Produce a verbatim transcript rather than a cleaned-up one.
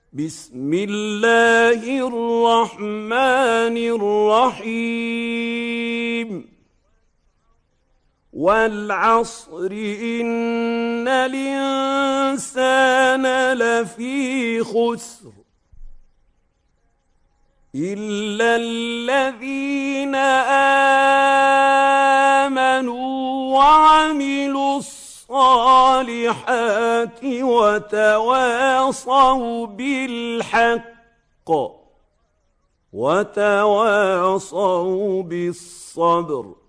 بسم الله الرحمن الرحيم والعصر إن الإنسان لفي خسر إلا الذين آمنوا وعملوا الصالحات وتواصوا بالحق وتواصوا بالصبر